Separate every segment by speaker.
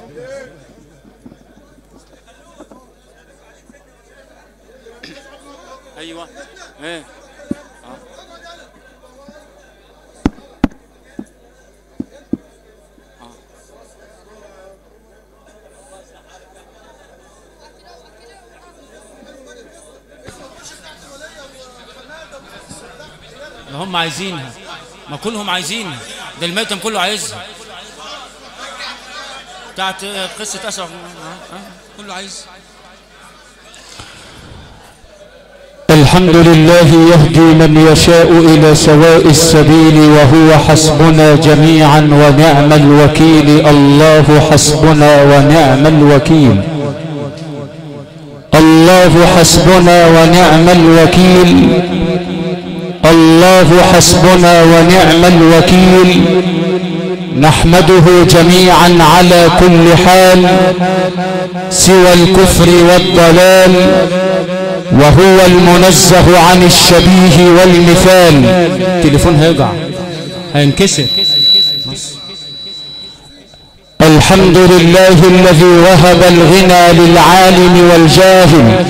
Speaker 1: ايوه ايه
Speaker 2: ما هم عايزينها، ما كلهم عايزينها، ده الميتم كله عايزها بتاعت قصة أسرع كله عايز.
Speaker 3: الحمد لله يهدي من يشاء إلى سواء السبيل وهو حسبنا جميعا ونعم الوكيل. الله حسبنا ونعم الوكيل، الله حسبنا ونعم الوكيل، الله حسبنا ونعم الوكيل. نحمده جميعا على كل حال سوى الكفر والضلال، وهو المنزه عن الشبيه والمثال.
Speaker 2: تليفون هيقع هينكسر.
Speaker 3: الحمد لله الذي وهب الغنى للعالم والجاهل،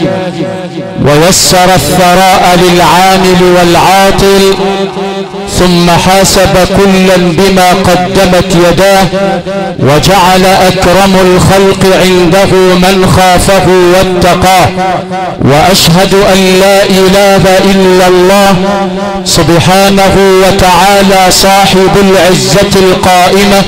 Speaker 3: ويسر الثراء للعامل والعاطل، ثم حاسب كلا بما قدمت يداه، وجعل أكرم الخلق عنده من خافه واتقاه. وأشهد أن لا إله إلا الله سبحانه وتعالى صاحب العزة القائمة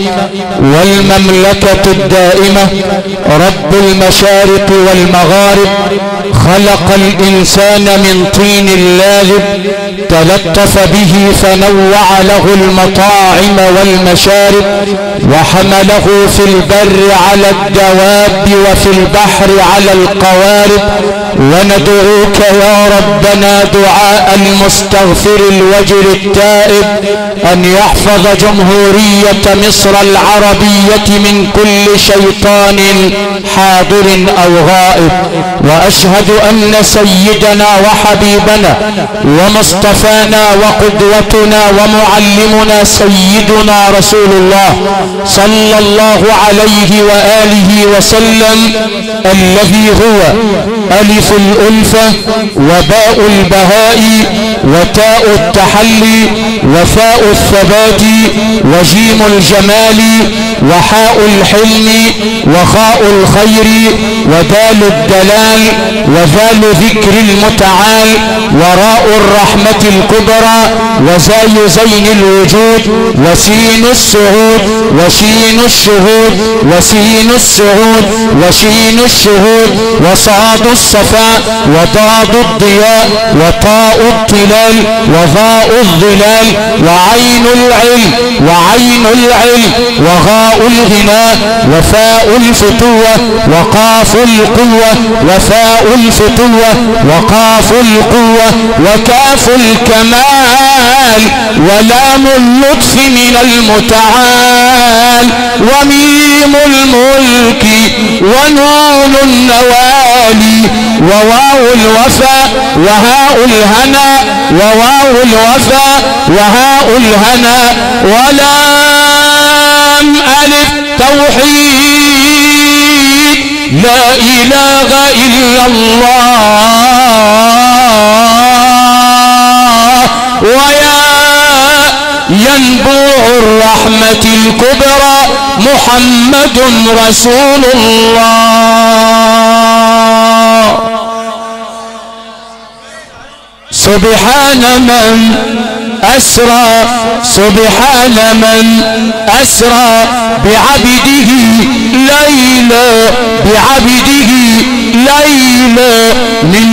Speaker 3: والمملكة الدائمة، رب المشارق والمغارب، خلق الإنسان من طين لاذب، تلطف به فنوع له المطاعم والمشارب، وحمله في البر على الدواب وفي البحر على القوارب. وندعوك يا ربنا دعاء المستغفر الوجل التائب أن يحفظ جمهورية مصر العربية من كل شيطان حاضر أو غائب. وأشهد أن سيدنا وحبيبنا ومصطفانا وقدوتنا ومعلمنا سيدنا رسول الله صلى الله عليه وآله وسلم، الذي هو ألف الألفة وباء البهاء وتاء التحلي وفاء الثبات وجيم الجمال وحاء الحلم وخاء الخير ودال الدلال وذال ذكر المتعال وراء الرحمة الكبرى وزاي زين الوجود وسين السعود وشين الشهود وسين السعود وشين الشهود وصاد الصفاء وضاد الضياء وطاء الطلال وظاء الظلال وعين العلم وعين العلم وغاء الغناء وفاء الفتوة وقاف القوة وفاء الفتوة وقاف القوة وكاف الكمال ولام اللطف من المتعال وميم الملك ونون النوالي وواو الوفاء وهاء الهنا وواو الوفاء وهاء الهنا ولام ألف توحيد لا إله إلا الله ويا ينبوع الرحمة الكبرى محمد رسول الله. سبحان من أسرى سبحان من أسرى بعبده ليلا بعبده ليلا من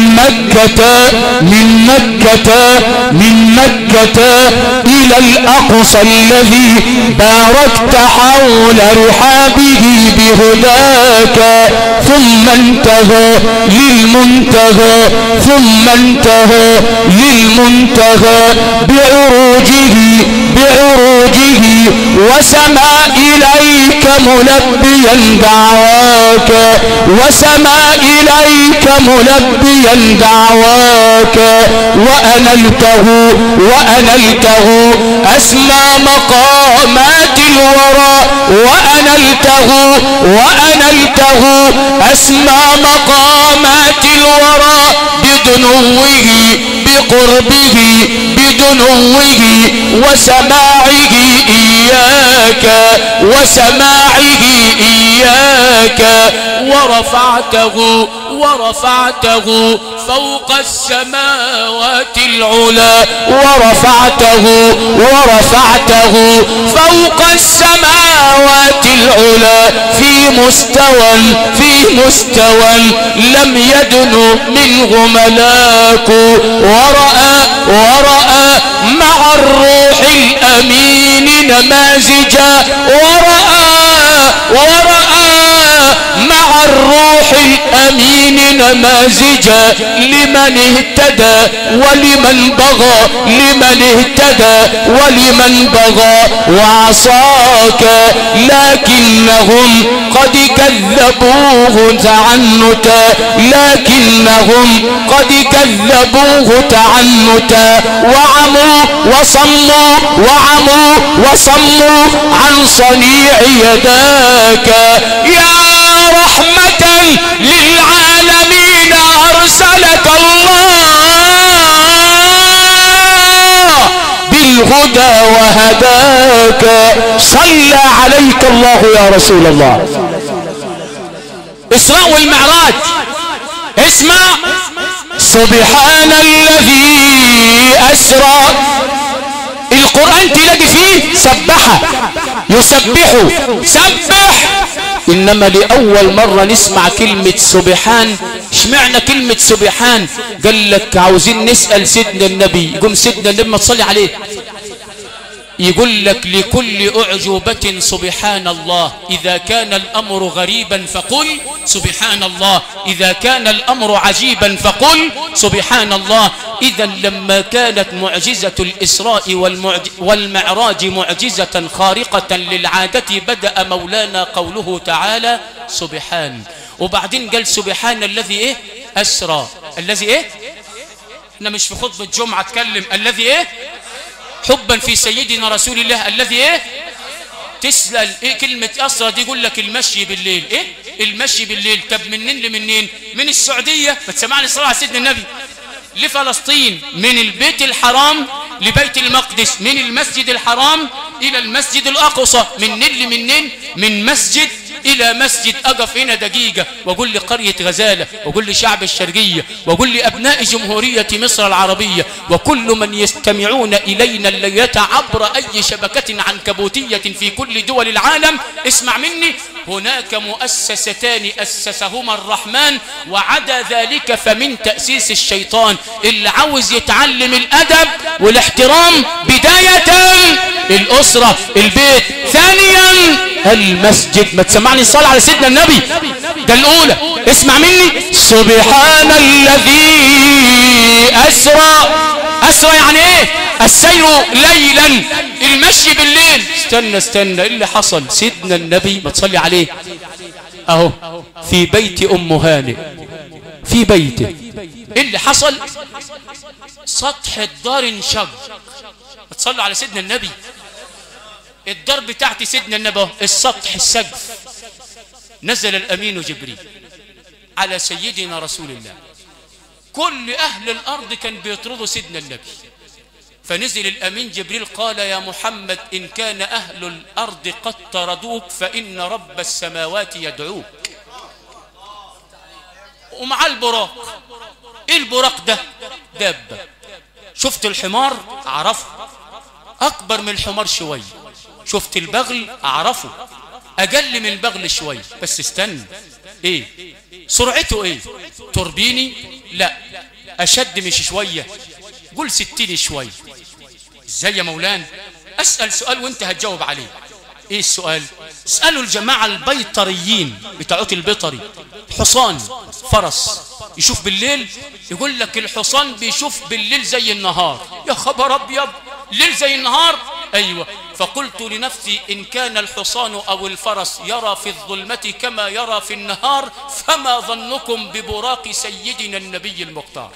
Speaker 3: مكة إلى الأقصى الذي باركت حول رحابه بهداك ثم انتهى للمنتهى ثم انتهى للمنتهى بعروجه وسما إليك ملبيا دعواك وسما إليك ملبيا دعواك وأنلته أسمى مقامات الورى وأنلته أسمى مقامات الورى بدنوه بقربه بدنوه وسماعه إياك ورفعته فوق السماوات العلا ورفعته فوق السماوات العلا في مستوى لم يدن منه ملاك ورأى مع الروح الأمين نمازجا ورأى مع الروح الأمين نمازجا لمن اهتدى ولمن بغى وعصاك لكنهم قد كذبوه تعنتا وعموا وصموا عن صنيع يداك يا رحمة للعالمين أرسلك الله بالهدى وهداك صلى عليك الله يا رسول الله. إسراء والمعراج اسمع سبحان الذي أسرى. القرآن تلاقي فيه سبح إنما لأول مرة نسمع كلمة سبحان. اشمعنى كلمة سبحان؟ قال لك عاوزين نسأل سيدنا النبي، يقوم سيدنا النبي ما تصلي عليه يقول لك لكل أعجوبة سبحان الله، إذا كان الأمر غريبا فقل سبحان الله، إذا كان الأمر عجيبا فقل سبحان الله. إذا لما كانت معجزة الإسراء والمعراج معجزة خارقة للعادة بدأ مولانا قوله تعالى سبحان، وبعدين قال سبحان الذي أسرى. الذي أنا مش في خطبة جمعة اتكلم الذي حبا في سيدنا رسول الله الذي تسأل كلمة أسرى دي يقول لك المشي بالليل. المشي بالليل. طب منين لمنين؟ من السعودية، ما تسمعني صلاة على سيدنا النبي، لفلسطين، من البيت الحرام لبيت المقدس، من المسجد الحرام إلى المسجد الأقصى. منين من مسجد إلى مسجد. أقف هنا دقيقة وأقول لقرية غزالة، وأقول لشعب الشرقية، وأقول لأبناء جمهورية مصر العربية، وكل من يستمعون إلينا الليلة عبر أي شبكة عنكبوتية في كل دول العالم، اسمع مني، هناك مؤسستان أسسهما الرحمن، وعدا ذلك فمن تأسيس الشيطان. اللي عاوز يتعلم الأدب والاحترام بداية الأسرة البيت، ثانيا المسجد. ما تسمعني الصلاة على سيدنا النبي، ده الأولى. اسمع مني سبحان الذي أسرى. أسرى يعني السير ليلا، المشي بالليل. استنى اللي حصل سيدنا النبي ما تصلي عليه اهو في بيت ام هانئ، في بيته اللي حصل سطح الدار انشق. تصلوا على سيدنا النبي. الدار بتاعت سيدنا النبي السطح السقف، نزل الامين جبريل على سيدنا رسول الله. كل اهل الارض كان بيطردوا سيدنا النبي، فنزل الأمين جبريل قال يا محمد إن كان أهل الأرض قد طردوك فإن رب السماوات يدعوك. ومع البراق. إيه البراق ده؟ دابة. شفت الحمار أعرفه، أكبر من الحمار شوي. شفت البغل أعرفه، أقل من البغل شوي. بس استنى، سرعته توربيني؟ لا، أشد مش شوية، قول 60 شوي. ازاي يا مولانا؟ اسأل سؤال وانت هتجاوب عليه. ايه السؤال؟ اسألوا الجماعة البيطريين بتاعوت البيطري. حصان فرس يشوف بالليل، يقول لك الحصان بيشوف بالليل زي النهار. يا خبر ابيض، ليل زي النهار. ايوه، فقلت لنفسي إن كان الحصان أو الفرس يرى في الظلمة كما يرى في النهار فما ظنكم ببراق سيدنا النبي المختار.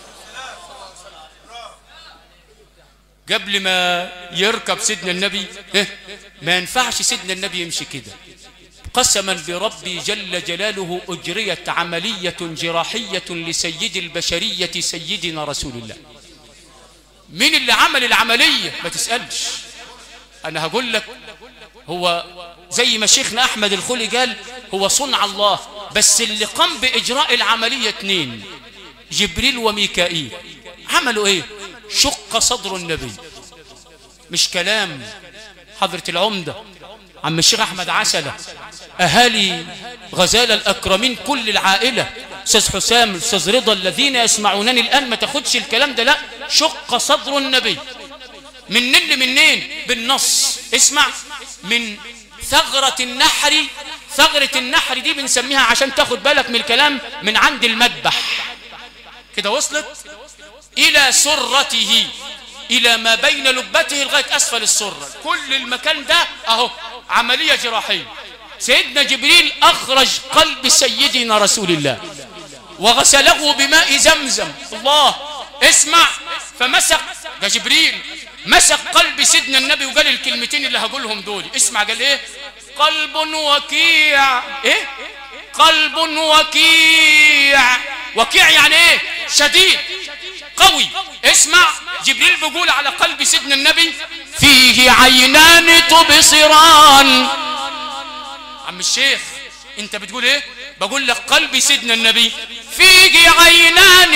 Speaker 3: قبل ما يركب سيدنا النبي ما ينفعش سيدنا النبي يمشي كده. قسما بربي جل جلاله أجريت عملية جراحية لسيد البشرية سيدنا رسول الله. مين اللي عمل العملية؟ ما تسألش، أنا هقول لك. هو زي ما شيخنا أحمد الخولي قال هو صنع الله، بس اللي قام بإجراء العملية اتنين، جبريل وميكائيل. عملوا ايه؟ شق صدر النبي. مش كلام حضرة العمدة عم الشيخ أحمد عسلة، أهالي غزالة الأكرمين، كل العائلة، أستاذ حسام، أستاذ رضا، الذين يسمعونني الآن، ما تاخدش الكلام ده، لا. شق صدر النبي منين لمنين؟ بالنص. اسمع، من ثغرة النحر. ثغرة النحر دي بنسميها عشان تاخد بالك من الكلام، من عند المذبح كده وصلت إلى سرته، إلى ما بين لبته لغاية أسفل السرة. كل المكان ده أهو عملية جراحية. سيدنا جبريل أخرج قلب سيدنا رسول الله وغسله بماء زمزم. الله، اسمع، فمسك، ده جبريل مسك قلب سيدنا النبي وقال الكلمتين اللي هقولهم دول. اسمع، قال ايه؟ قلب وكيع. ايه؟ قلب وكيع. وكيع يعني ايه؟ شديد، قوي. اسمع، جبريل بيقول على قلب سيدنا النبي فيه عينان تبصران. عم الشيخ انت بتقول ايه؟ بقول لك قلب سيدنا النبي فيه عينان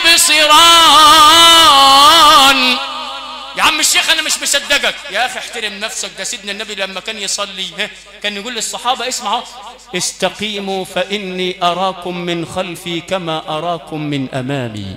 Speaker 3: تبصران. يا عم الشيخ انا مش مصدقك. يا اخي احترم نفسك. ده سيدنا النبي لما كان يصلي كان يقول للصحابه اسمعوا: استقيموا فاني اراكم من خلفي كما اراكم من امامي.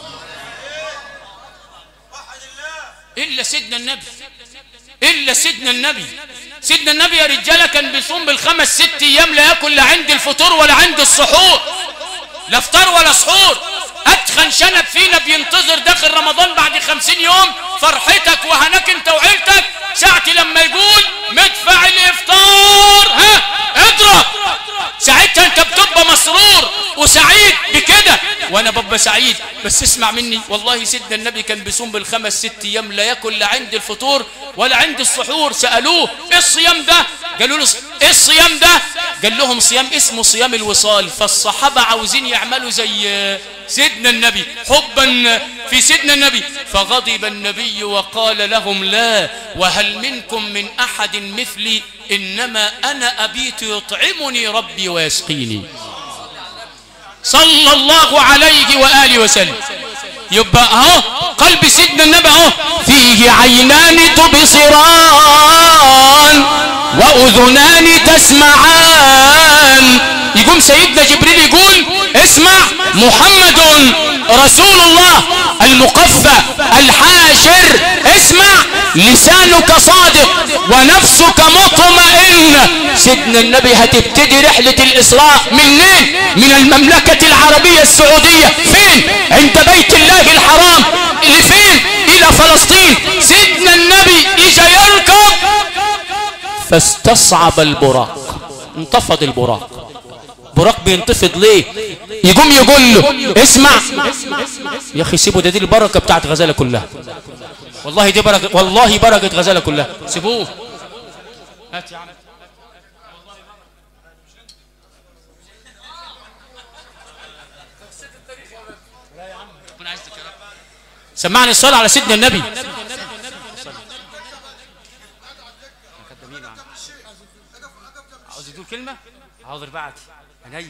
Speaker 3: الا سيدنا النبي، الا سيدنا النبي. سيدنا النبي يا رجاله كان بيصوم بالخمس ست ايام، لا ياكل لا عند الفطور ولا عند السحور، لا فطار ولا سحور. اتخن شنب فينا بينتظر داخل رمضان بعد 50 يوم فرحتك وهناك انت وعيلتك، ساعة لما يقول مدفع الافطار اضرب، ساعتها انت بتبقى مسرور وسعيد بكده، وانا ببقى سعيد. بس اسمع مني، والله سيدنا النبي كان بيصوم بالخمس ست ايام، لا ياكل لا عند الفطور ولا عند السحور. سألوه ايه الصيام ده؟ قالوا له ايه الصيام ده؟ قال لهم صيام اسمه صيام الوصال. فالصحابة عاوزين يعملوا زي سيدنا النبي حبا في سيدنا النبي، فغضب النبي وقال لهم لا، وهل منكم من احد مثلي؟ انما انا ابيت يطعمني ربي ويسقيني، صلى الله عليه وآله وسلم. يبقى اهو قلب سيدنا النبي اهو فيه عينان تبصران واذنان تسمعان. يقوم سيدنا جبريل يقول اسمع: محمد رسول الله المقفى الحاشر. اسمع: لسانك صادق ونفسك مطمئن. سيدنا النبي هتبتدي رحلة الإسراء منين؟ من المملكة العربية السعودية. فين؟ عند بيت الله الحرام. لفين؟ إلى فلسطين. سيدنا النبي إجا يركب فاستصعب البراق، انتفض البراق. براق بينتفض ليه؟ يقوم يقول له اسمع يا اخي سيبوا، ده دي البركه بتاعت غزاله كلها، والله دي بركه، والله بركه غزاله كلها، سيبوه. هات يا عم. سمعني الصلاه على سيدنا النبي. عاوز تقول كلمه؟ حاضر بعد عيني.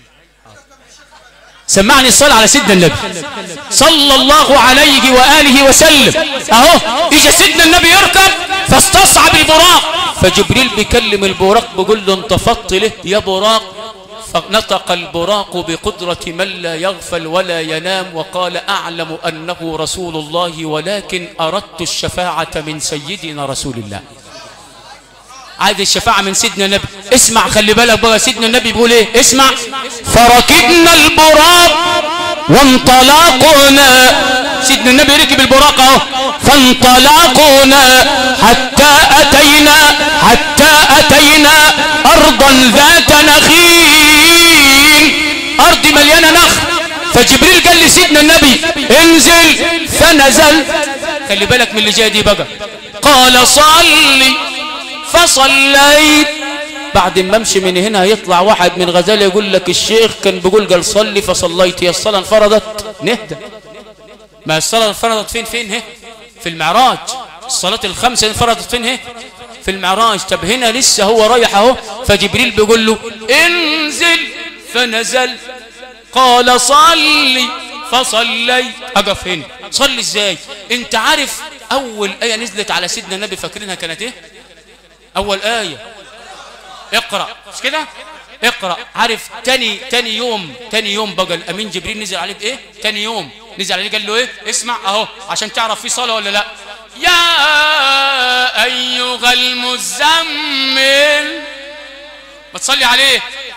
Speaker 3: سمعني الصلاة على سيدنا النبي صلى الله عليه وآله وسلم. اهو اجا سيدنا النبي يركب فاستصعب البراق، فجبريل بيكلم البراق بيقول له انتفضت له يا براق؟ فنطق البراق بقدرة من لا يغفل ولا ينام وقال: أعلم أنه رسول الله ولكن أردت الشفاعة من سيدنا رسول الله. عايز الشفاعة من سيدنا النبي. اسمع، خلي بالك بقى سيدنا النبي بيقول ايه؟ اسمع: فركبنا البراق وانطلقنا. سيدنا النبي ركب البراق اهو فانطلقنا حتى أتينا أرضا ذات نخيل، أرض مليانة نخل. فجبريل قال لسيدنا النبي انزل، فنزل. خلي بالك من اللي جاي دي بقى. قال صلي فصليت. بعد ما امشي من هنا يطلع واحد من غزالة يقول لك الشيخ كان بيقول قال صلي فصليت. هي الصلاة انفرضت؟ نهدى. ما الصلاة انفرضت فين هي؟ في المعراج. الصلاة الخمسة انفرضت فين هي؟ في المعراج. طب هنا لسه هو رايح اهو، فجبريل بيقول له انزل، فنزل. قال صلي فصليت. اقف هنا. صلي ازاي؟ انت عارف اول آية نزلت على سيدنا النبي فاكرينها كانت ايه؟ اول آية اقرأ، مش كده؟ اقرأ. عارف تاني يوم بقى الامين جبريل نزل عليه بايه؟ تاني يوم نزل عليه قال له ايه؟ اسمع اهو عشان تعرف في صلاة ولا لا. يا ايها المزمل، ما تصلي عليه.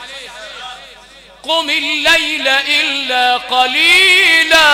Speaker 3: قم الليل الا قليلا.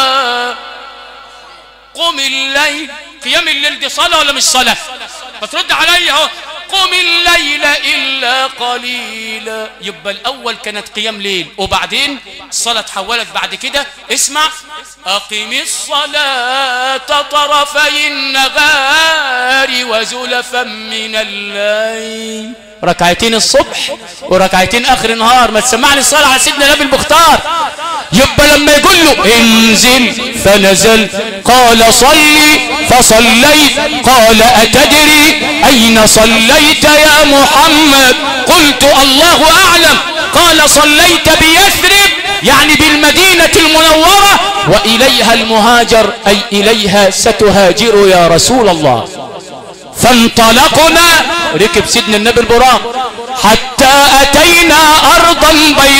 Speaker 3: قم الليل. قيام الليل دي صلاة ولا مش صلاة؟ ما ترد عليا اهو. قم الليل إلا قليلا. يبقى الأول كانت قيام ليل، وبعدين الصلاة تحولت بعد كده. اسمع، أقم الصلاة طرفي النهار وزلفا من الليل. ركعتين الصبح وركعتين آخر النهار. ما تسمعني الصلاة على سيدنا النبي المختار. يبقى لما يقول له انزل فنزل. قال صلي فصليت. قال أتدري أين صليت يا محمد؟ قلت الله أعلم. قال صليت بيثرب، يعني بالمدينة المنورة، وإليها المهاجر، أي إليها ستهاجر يا رسول الله. فانطلقنا، ركب سيدنا النبي البراق، حتى أتينا أرضا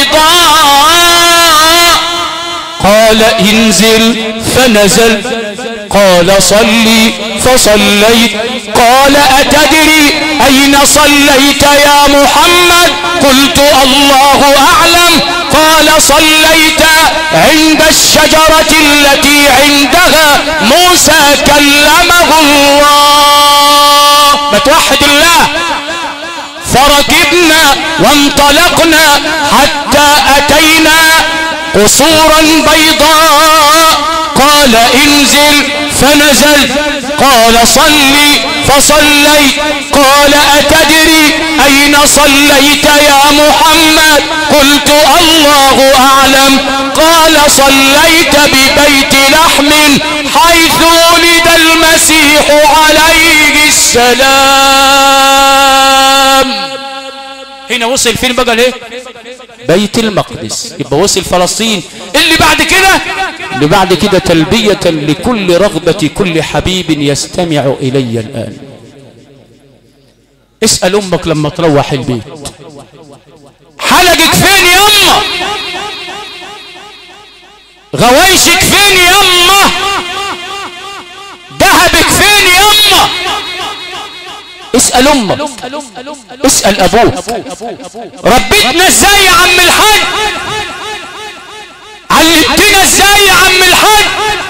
Speaker 3: بيضاء. قال انزل، فنزل. قال صلي فصليت. قال أتدري أين صليت يا محمد؟ قلت الله أعلم. قال صليت عند الشجرة التي عندها موسى كلمه الله. ما توحد الله. فركبنا وانطلقنا حتى أتينا قصورا بيضاء. قال انزل، فنزل. قال صلي فصليت. قال أتدري أين صليت يا محمد؟ قلت الله أعلم. قال صليت ببيت لحم حيث ولد المسيح عليه السلام. هنا وصل فين بقى ليه؟ بيت المقدس. يبقى وصل فلسطين. اللي بعد كده تلبية لكل رغبة كل حبيب يستمع إلي الآن. اسأل أمك لما تروح البيت، حلقك فين يا أمه؟ غوايشك فين يا أمه؟ ذهبك فين يا أمه؟ اسأل أمك، اسأل أبوك. ربيتنا ازاي يا عم الحاج؟ علمتنا ازاي يا عم الحاج؟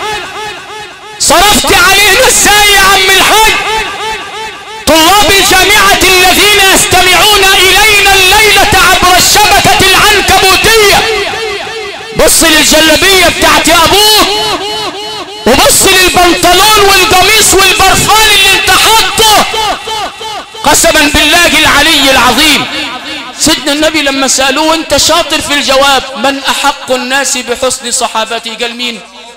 Speaker 3: صرفت علينا ازاي يا عم الحاج؟ طلاب الجامعة الذين يستمعون إلينا الليلة عبر الشبكة العنكبوتية، بص للجلبية بتاعت أبوك، وبص للبنطلون والقميص والبرفان اللي انت حاطه. قسما بالله العلي العظيم، سيدنا النبي لما سألوه انت شاطر في الجواب، من أحق الناس بحسن صحابتي؟ قال مين؟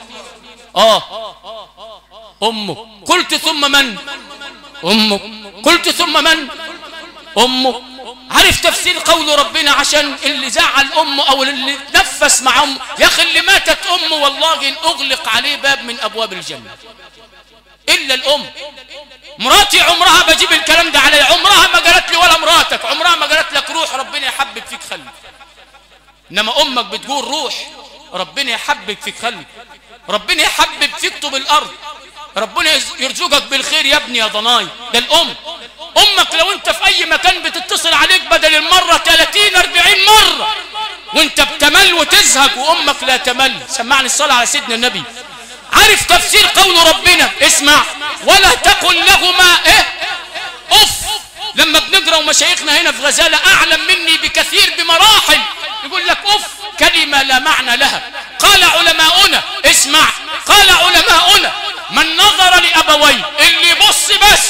Speaker 3: أمه. قلت ثم من؟ أمه. قلت ثم من؟ أمه. عارف تفسير قول ربنا عشان اللي زعل أمه أو اللي نفس مع أمه؟ يا أخي اللي ماتت أمه والله إن أغلق عليه باب من أبواب الجنة إلا الأم. مراتي عمرها بجيب الكلام ده علي، عمرها ما قالت لي ولا مراتك، عمرها ما قالت لك روح ربنا يحبب فيك خلي. إنما أمك بتقول روح ربنا يحبب فيك خلي، ربنا يحبب فيك طوب الأرض، ربنا يرزقك بالخير يا ابني يا ضناي. ده الأم. أمك لو أنت في أي مكان بتتصل عليك بدل المرة 30-40 مرة وأنت بتمل وتزهق، وأمك لا تمل. سمعني الصلاة على سيدنا النبي. عارف تفسير قول ربنا؟ اسمع: ولا تقل لهما ايه اف. لما بنقرأ ومشايخنا هنا في غزالة اعلم مني بكثير بمراحل يقول لك اف كلمة لا معنى لها. قال علماؤنا، اسمع، قال علماؤنا: من نظر لأبويه، اللي يبص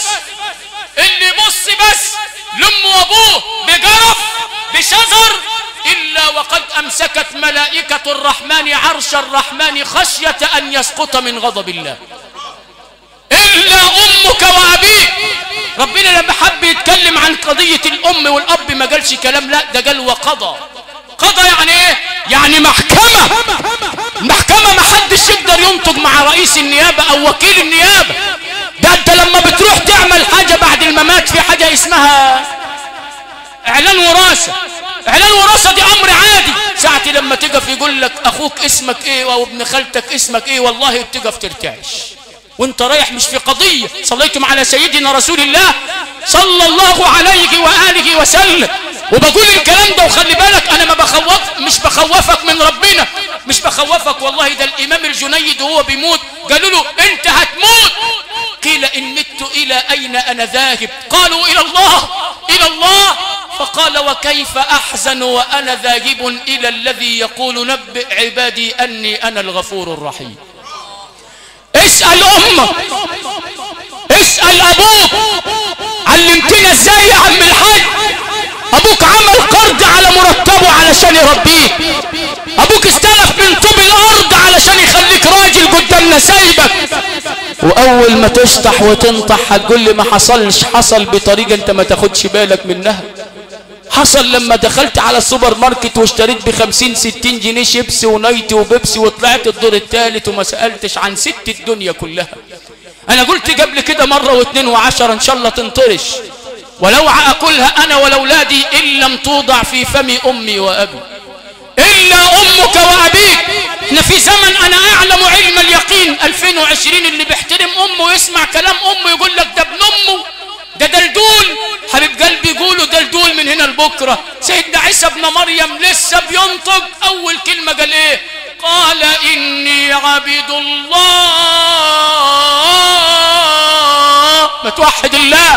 Speaker 3: بس لأمه وابوه بجرف بشجر، إلا وقد أمسكت ملائكة الرحمن عرش الرحمن خشية أن يسقط من غضب الله. إلا أمك وأبيك. ربنا لما حب يتكلم عن قضية الأم والأب ما قالش كلام، لا ده قال وقضى. قضى يعني ايه؟ يعني محكمة ما حدش يقدر ينطق مع رئيس النيابة او وكيل النيابة. ده انت لما بتروح تعمل حاجة بعد الممات في حاجة اسمها اعلان وراثة. اعلان وراثة دي امر عادي. ساعتي لما تقف يقول لك اخوك اسمك ايه وابن خالتك اسمك ايه، والله تقف ترتعش وانت رايح مش في قضية. صليتم على سيدنا رسول الله صلى الله عليه وآله وسلم. وبقول الكلام ده وخلي بالك انا مش بخوفك من ربنا، مش بخوفك والله. ده الامام الجنيد وهو بيموت قالوا له انت هتموت. قيل ان مت الى اين انا ذاهب؟ قالوا الى الله. فقال وكيف احزن وانا ذاهب الى الذي يقول نبئ عبادي اني انا الغفور الرحيم. اسأل امك، اسأل ابوك. علمتنا ازاي يا عم الحاج؟ ابوك عمل قرض على مرتبه علشان يربيك. ابوك استلف من طوب الارض علشان يخليك راجل قدامنا سايبك. واول ما تشطح وتنطح هتقول لي ما حصلش. حصل بطريقة انت ما تاخدش بالك منها. حصل لما دخلت على السوبر ماركت واشتريت ب50 60 جنيه شيبسي ونايتي وبيبسي وطلعت الدور الثالث وما سألتش عن ست الدنيا كلها. انا قلت قبل كده مرة واثنين وعشرة ان شاء الله تنطرش، ولو اكلها انا ولاولادي ان لم توضع في فم امي وابي. الا امك وابيك. احنا في زمن انا اعلم علم اليقين 2020 اللي بيحترم امه ويسمع كلام امه يقول لك ده ابن امه، ده دلدول. حبيب قلبي يقولوا دلدول من هنا لبكره. سيدنا عيسى ابن مريم لسه بينطق اول كلمه قال ايه؟ قال اني عبد الله. ما توحد الله.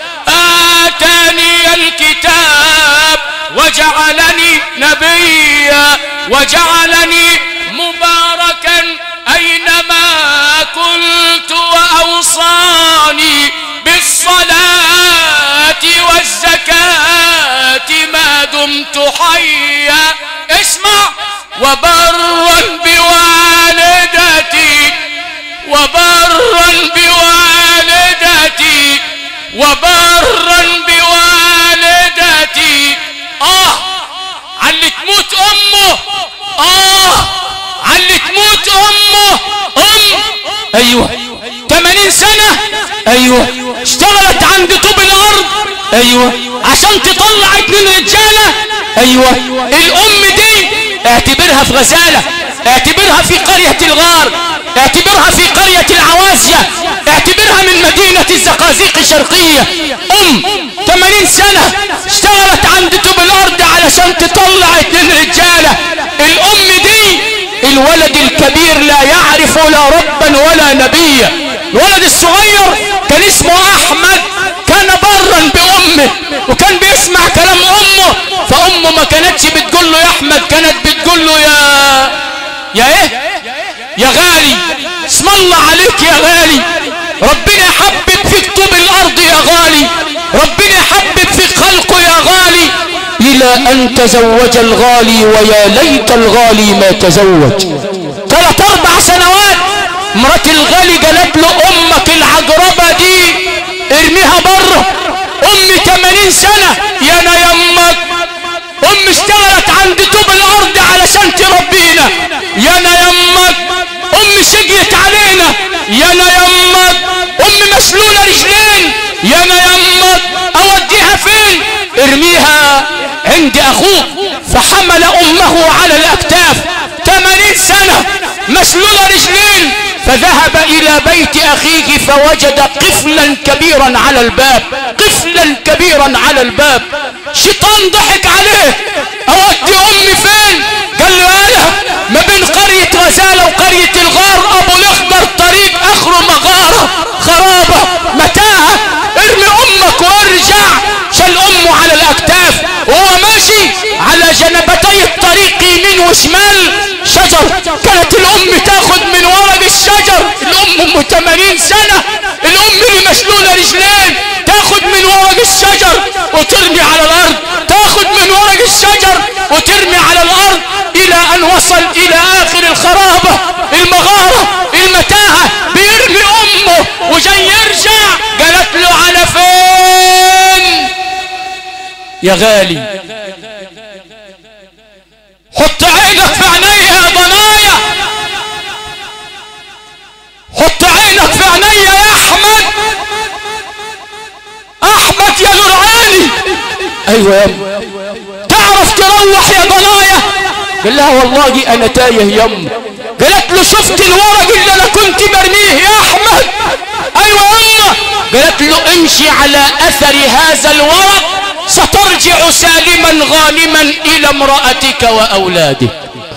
Speaker 3: آتاني الكتاب وجعلني نبيا وجعلني مباركا أينما كنت وأوصاني بالصلاة والزكاة ما دمت حيا. اسمع: وبرا بوالدتي علي تموت امه. علي تموت امه. ايوه 80 سنة. ايوه اشتغلت عند طوب الارض. ايوه عشان تطلع 2 رجالة. ايوه الام دي اعتبرها في غزالة، اعتبرها في قرية الغار، اعتبرها في قرية العوازية، اعتبرها من مدينة الزقازيق الشرقية. 80 سنة اشتغلت عند طوب الارض علشان تطلع 2 رجالة. الام دي الولد الكبير لا يعرف لا ربا ولا نبيا. الولد الصغير كان اسمه احمد، كان برا بامه وكان بيسمع كلام امه. فامه ما كانتش بتقول له يا احمد، كانت بتقول له يا ايه؟ يا غالي. اسم الله عليك يا غالي. ربنا يحبب فيك طوب الارض يا غالي، ربنا يحبب فيك خلقه يا غالي. الى ان تزوج الغالي ويا ليت الغالي ما تزوج. 3 4 سنوات مرات الغالي قالت له امك العقربة دي ارميها بره. امي 80 سنة يا يمك. ام اشتغلت عند طوب الارض علشان تربينا يا يمك. ام شقيت علينا يا يمك. ام مسلولة رجلين يا يمك. اوديها فين؟ ارميها عند اخوك. فحمل امه على الاكتاف 80 سنة مسلولة رجلين. فذهب الى بيت اخيه فوجد قفلا كبيرا على الباب. قفلا كبيرا على الباب. شيطان ضحك عليه. اودي امي فين؟ قال له انا ما بين قرية غزالة وقرية الغار ابو الاخضر طريق يمين وشمال شجر، كانت الام تاخد من ورق الشجر، الام 80 سنة، الام اللي مشلولة رجلين تاخد من ورق الشجر وترمي على الارض، تاخد من ورق الشجر وترمي على الارض، الى ان وصل الى اخر الخرابة، المغارة، المتاهة، بيرمي امه وجاي يرجع، قالت له على فين يا غالي؟ حط عينك في عيني يا ضنايا، حط عينك في عيني يا احمد، احمد يا نور عيني. ايوه يا ام، تعرف تروح يا ضنايا؟ قال لها والله انا تايه يا ام. قالت له شفت الورق اللي انا كنت برميه يا احمد؟ ايوه يا ام. قالت له امشي على اثر هذا الورق سترجع سالما غانما الى امرأتك واولادك.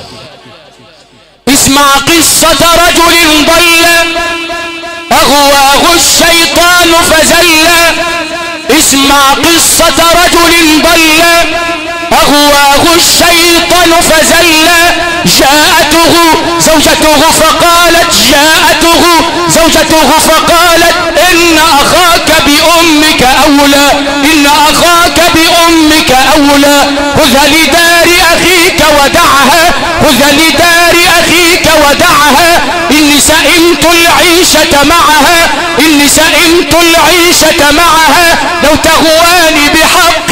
Speaker 3: اسمع قصة رجل ضل اغواه الشيطان فزل. اسمع قصة رجل ضل اغواه الشيطان فزل. جاءته زوجته فقالت ان اخاك بامك اولى، ان اخاك بامك اولى، خذها لدار اخيك ودعها، خذها لدار اخيك ودعها، اني سئمت العيشة معها، اني سئمت العيشة معها، لو تغواني بحق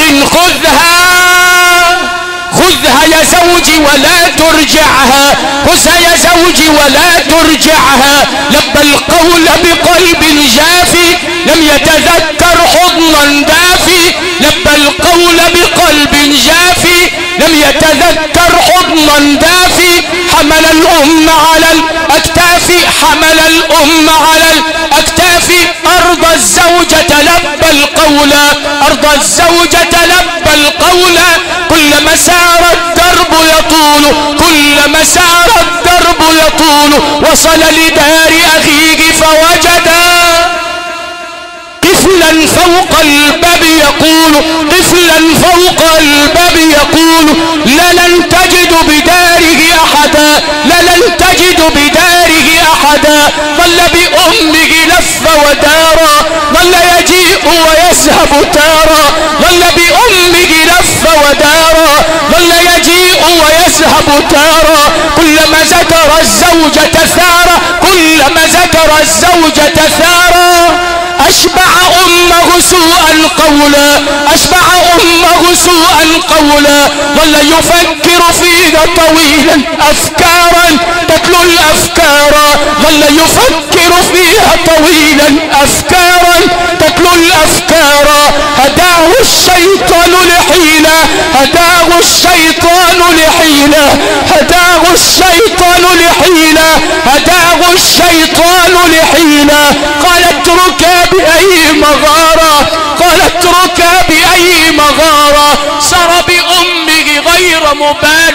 Speaker 3: خذها يا زوجي ولا ترجعها، خذها يا زوجي ولا ترجعها. لبى القول بقلب جافي لم يتذكر حضنا دافي، لبى القول بقلب جافي لم يتذكر حضنا دافي. حمل الأم على الأكتاف، حمل الأم على الأكتاف، أرضى الزوجة لبى القول، أرضى الزوجة لبى القول. كلما سار الدرب يطول، كلما سار الدرب يطول، وصل لدار أخيه فوجدا طفلا فوق الباب يقول، طفلا فوق الباب يقول لن تجد بداره أحدا، لن تجد بداره أحدا. ظل بأمه لف ودارا، ظل يجيء ويذهب تارا، ظل بأمه لف ودارا، ظل يجيء ويذهب تارا. كلما ذكر الزوجة ثارا، كلما ذكر الزوجة ثارا. أشبع أمه سوءا قولا، أشبع أمه سوءا قولا. ظل يفكر فيها طويلا أفكارا تتلو الأفكار، ظل يفكر فيها طويلا أفكارا تتلو الأفكار. هداه الشيطان لحيلة، هداه الشيطان لحيلة، هداه الشيطان لحيلة، هداه الشيطان لحيلة. قالت اتركا بأي مغارة، قالت اتركا بأي مغارة. سر بأمه غير مبال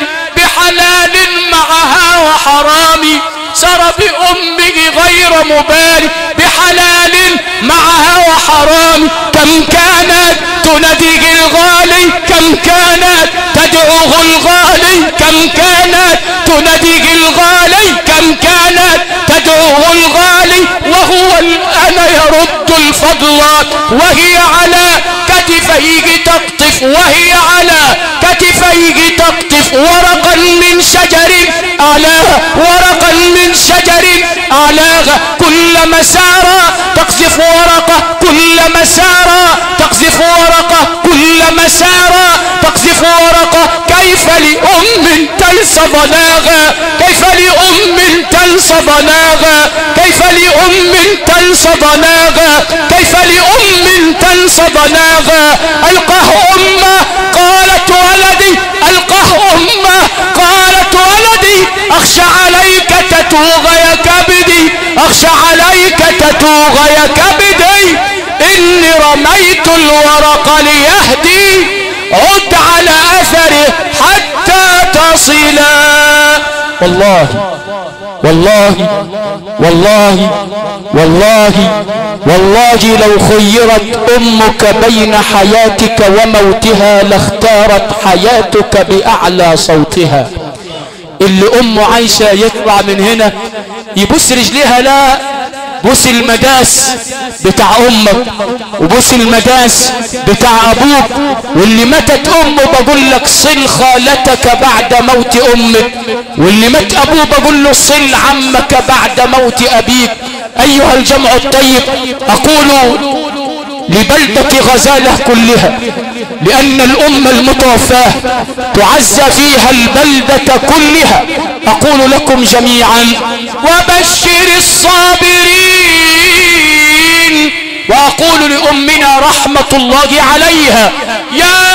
Speaker 3: بحلال معها وحرام، سر بأمه غير مبال بحلال معها وحرام. كم كانت تناديه الغالي، كم كانت تدعوه الغالي، كم كانت تناديه الغالي، كم كانت تدعوه الغالي. وهو الآن يرد الفضل، وهي على كتفيه تقطف، وهي على كتفيه تقطف ورقا من شجر أعلاها، ورقا من شجر أعلاها. كلما سار تقذف ورقة، كلما سار تقذف ورقة، كلما سار تقذف ورقة. كيف لأم تنسى ضناها، كيف لأم تنسى ضناها، كيف لأم تنسى ضناها، كيف لأم تنسى ضناها. ألقاه أمه قالت ولدي، ألقاه أمه قالت ولدي أخشى عليك تتوغ يا كبدي، أخشى عليك تتوغ يا كبدي. إني رميت الورق ليهدي، عد على أثره حتى تصلا. والله والله والله والله والله لو خيرت أمك بين حياتك وموتها لاختارت حياتك بأعلى صوتها. اللي أمه عايشة يطلع من هنا يبص رجليها، لا، بوس المداس بتاع امك وبوس المداس بتاع ابوك. واللي ماتت امه بقول لك صل خالتك بعد موت امك، واللي مات ابوه بقول له صل عمك بعد موت ابيك. ايها الجمع الطيب، اقول لبلدة غزالة كلها، لأن الأمة المتوفاة تعزى فيها البلدة كلها، أقول لكم جميعا وبشر الصابرين. وأقول لأمنا رحمة الله عليها يا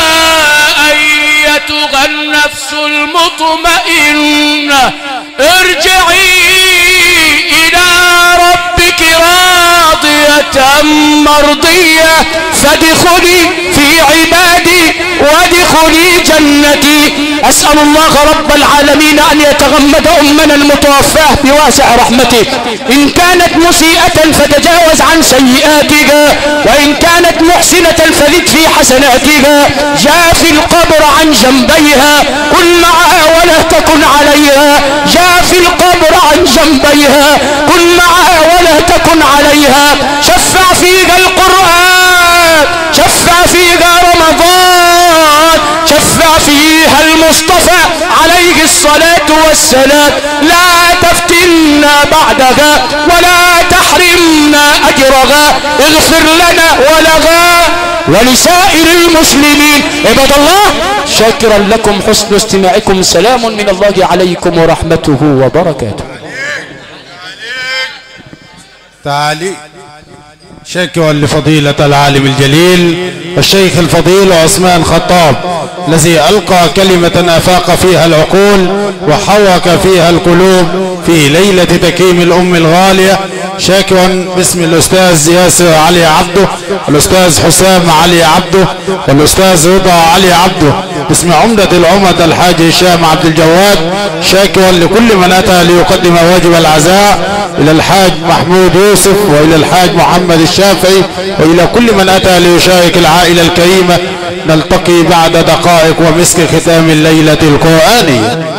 Speaker 3: أيتها النفس المطمئنة ارجعي إلى ربك راضية مرضية فادخلي في عبادي وادخلي جنتي. أسأل الله رب العالمين أن يتغمد أمنا المتوفاة بواسع رحمته. إن كانت مسيئة فتجاوز عن سيئاتها، وإن كانت محسنة فزد في حسناتها. جاف القبر عن جنبيها، كن معها ولا تكن عليها. جاف القبر عن جنبيها، كن معها ولا تكن عليها. شفع فيها القرآن، شفع فيها رمضان، شفع فيها المصطفى عليه الصلاة والسلام. لا تفتنا بعدها ولا تحرمنا أجرها. اغفر لنا ولها ولسائر المسلمين. عباد الله، شاكرا لكم حسن استماعكم. سلام من الله عليكم ورحمته وبركاته.
Speaker 4: تعالي شكوى لفضيلة العالم الجليل الشيخ الفضيل عثمان خطاب، الذي ألقى كلمة أفاق فيها العقول وحوك فيها القلوب في ليلة تكريم الأم الغالية. شاكوا باسم الأستاذ ياسر علي عبده، الأستاذ حسام علي عبده، والأستاذ رضا علي عبده، باسم عمدة العمدة الحاج هشام عبد الجواد. شاكوا لكل من أتى ليقدم واجب العزاء إلى الحاج محمود يوسف وإلى الحاج محمد الشافعي وإلى كل من أتى ليشارك العائلة الكريمة. نلتقي بعد دقائق ومسك ختام الليلة القرآنية.